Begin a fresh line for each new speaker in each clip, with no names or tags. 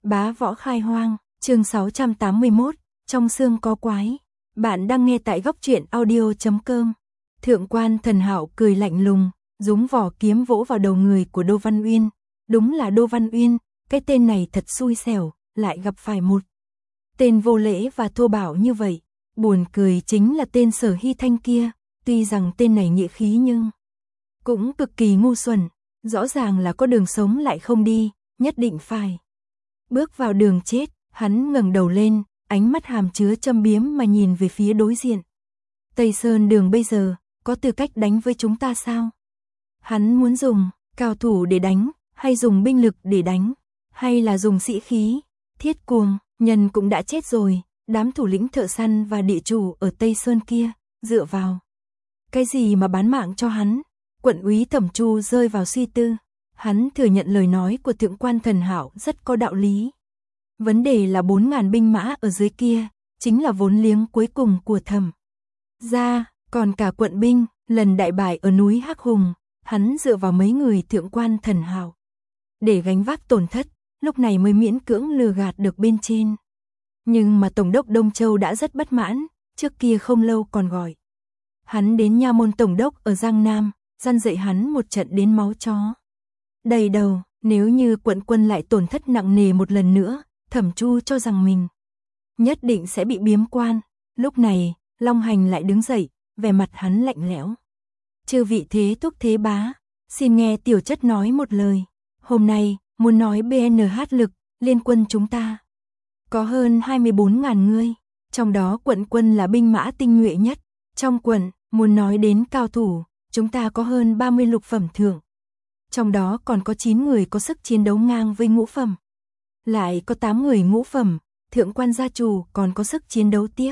Bá Võ Khai Hoang, chương 681, trong xương có quái. Bạn đang nghe tại góc truyện audio.com. Thượng quan Thần Hạo cười lạnh lùng, dúng vỏ kiếm vỗ vào đầu người của Đô Văn Uyên. Đúng là Đô Văn Uyên, cái tên này thật xui xẻo, lại gặp phải một tên vô lễ và thô bạo như vậy. Buồn cười chính là tên Sở Hy Thanh kia, tuy rằng tên này nghĩa khí nhưng cũng cực kỳ ngu xuẩn, rõ ràng là có đường sống lại không đi, nhất định phải bước vào đường chết. Hắn ngẩng đầu lên, ánh mắt hàm chứa châm biếm mà nhìn về phía đối diện. Tây Sơn Đường bây giờ có tư cách đánh với chúng ta sao? Hắn muốn dùng cao thủ để đánh, hay dùng binh lực để đánh, hay là dùng sĩ khí? Thiết Cuồng Nhân cũng đã chết rồi, đám thủ lĩnh thợ săn và địa chủ ở Tây Sơn kia, dựa vào cái gì mà bán mạng cho hắn? Quận úy Thẩm Chu rơi vào suy tư. Hắn thừa nhận lời nói của Thượng quan Thần Hạo rất có đạo lý. Vấn đề là 4.000 binh mã ở dưới kia, chính là vốn liếng cuối cùng của Thẩm gia, còn cả quận binh, lần đại bại ở núi Hắc Hùng, hắn dựa vào mấy người Thượng quan Thần Hạo để gánh vác tổn thất, lúc này mới miễn cưỡng lừa gạt được bên trên. Nhưng mà Tổng đốc Đông Châu đã rất bất mãn, trước kia không lâu còn gọi hắn đến nha môn Tổng đốc ở Giang Nam, răn dạy hắn một trận đến máu chó đầy đầu. Nếu như quận quân lại tổn thất nặng nề một lần nữa, Thẩm Chu cho rằng mình nhất định sẽ bị biếm quan. Lúc này, Long Hành lại đứng dậy, vẻ mặt hắn lạnh lẽo. Chư vị thế thúc thế bá, xin nghe tiểu chất nói một lời. Hôm nay, muốn nói BNH lực, liên quân chúng ta có hơn 24.000 người, trong đó quận quân là binh mã tinh nhuệ nhất. Trong quận, muốn nói đến cao thủ, chúng ta có hơn 30 lục phẩm thượng. Trong đó còn có 9 người có sức chiến đấu ngang với ngũ phẩm. Lại có 8 người ngũ phẩm, thượng quan gia chủ còn có sức chiến đấu tiếp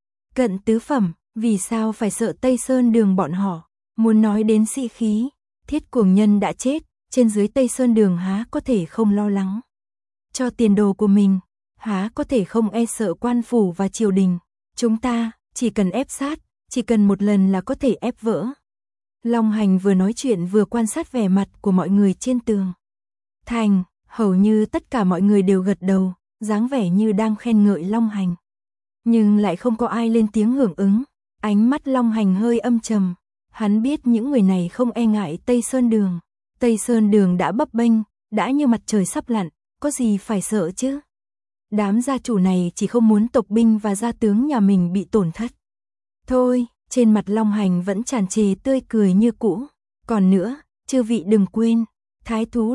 cận tứ phẩm. Vì sao phải sợ Tây Sơn Đường bọn họ? Muốn nói đến sĩ khí, Thiết Cuồng Nhân đã chết, trên dưới Tây Sơn Đường há có thể không lo lắng cho tiền đồ của mình, há có thể không e sợ quan phủ và triều đình. Chúng ta chỉ cần ép sát, chỉ cần một lần là có thể ép vỡ. Long Hành vừa nói chuyện vừa quan sát vẻ mặt của mọi người trên tường thành, hầu như tất cả mọi người đều gật đầu, dáng vẻ như đang khen ngợi Long Hành. Nhưng lại không có ai lên tiếng hưởng ứng. Ánh mắt Long Hành hơi âm trầm, hắn biết những người này không e ngại Tây Sơn Đường. Tây Sơn Đường đã bấp bênh, đã như mặt trời sắp lặn, có gì phải sợ chứ? Đám gia chủ này chỉ không muốn tộc binh và gia tướng nhà mình bị tổn thất thôi. Trên mặt Long Hành vẫn tràn trề tươi cười như cũ. Còn nữa, chư vị đừng quên, Thái thú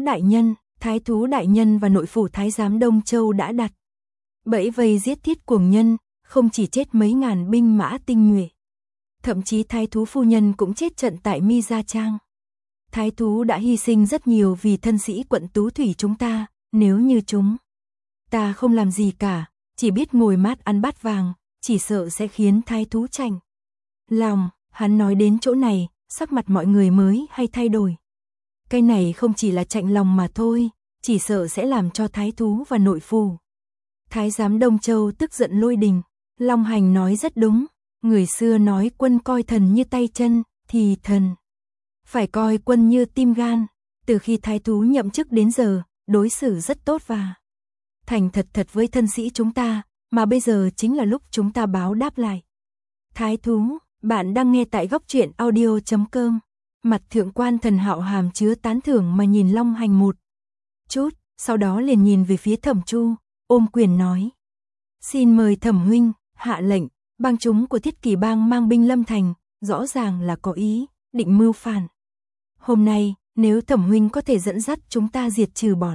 đại nhân và nội phủ Thái giám Đông Châu đã đặt bẫy vây giết Thiết Cuồng Nhân, không chỉ chết mấy ngàn binh mã tinh nhuệ, thậm chí Thái thú phu nhân cũng chết trận tại Mi Gia Trang. Thái thú đã hy sinh rất nhiều vì thân sĩ quận Tú Thủy chúng ta. Nếu như chúng ta không làm gì cả, chỉ biết ngồi mát ăn bát vàng, chỉ sợ sẽ khiến Thái thú chạnh lòng. Hắn nói đến chỗ này, sắc mặt mọi người mới hay thay đổi. Cái này không chỉ là chạnh lòng mà thôi, chỉ sợ sẽ làm cho Thái thú và nội phủ Thái giám Đông Châu tức giận lôi đình. Long Hành nói rất đúng, người xưa nói quân coi thần như tay chân, thì thần phải coi quân như tim gan. Từ khi Thái thú nhậm chức đến giờ, đối xử rất tốt và thành thật với thân sĩ chúng ta, mà bây giờ chính là lúc chúng ta báo đáp lại Thái thú. Bạn đang nghe tại góc truyện audio.com. Mặt Thượng quan Thần Hạo hàm chứa tán thưởng mà nhìn Long Hành một chút, sau đó liền nhìn về phía Thẩm Chu, ôm quyền nói: xin mời Thẩm huynh hạ lệnh. Bang chúng của Thiết Kỷ bang mang binh lâm thành, rõ ràng là có ý định mưu phản. Hôm nay, nếu Thẩm huynh có thể dẫn dắt chúng ta diệt trừ bọn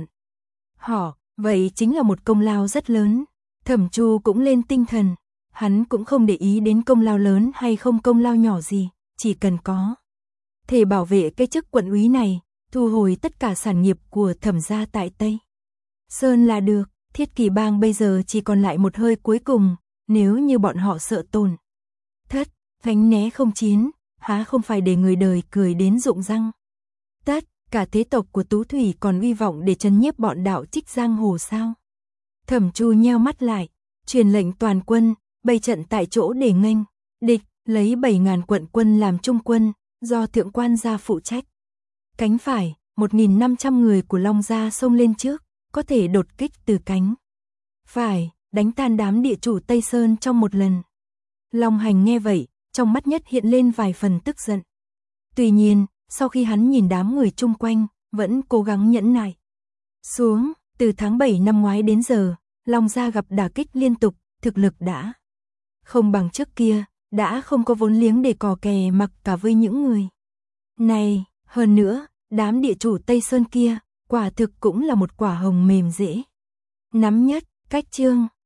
họ, vậy chính là một công lao rất lớn. Thẩm Chu cũng lên tinh thần, hắn cũng không để ý đến công lao lớn hay không công lao nhỏ gì, chỉ cần có thể bảo vệ cái chức quận úy này, thu hồi tất cả sản nghiệp của Thẩm gia tại Tây Sơn là được. Thiết Kỷ bang bây giờ chỉ còn lại một hơi cuối cùng, nếu như bọn họ sợ tổn thất, tránh né không chiến, há không phải để người đời cười đến rụng răng. Tất cả thế tộc của Tú Thủy còn uy vọng để trấn nhiếp bọn đạo trích giang hồ sao? Thẩm Chu nheo mắt lại, truyền lệnh toàn quân bày trận tại chỗ để nghênh địch, lấy 7.000 quận quân làm trung quân, do thượng quan gia phụ trách. Cánh phải, 1.500 người của Long gia xông lên trước, có thể đột kích từ cánh phải, đánh tan đám địa chủ Tây Sơn trong một lần. Long Hành nghe vậy, trong mắt Nhất hiện lên vài phần tức giận. Tuy nhiên, sau khi hắn nhìn đám người chung quanh, vẫn cố gắng nhẫn nại xuống. Từ tháng 7 năm ngoái đến giờ, Long gia gặp đả kích liên tục, thực lực đã không bằng trước kia, đã không có vốn liếng để cò kè mặc cả với những người này. Hơn nữa, đám địa chủ Tây Sơn kia, quả thực cũng là một quả hồng mềm dễ nắm nhất. Cách chương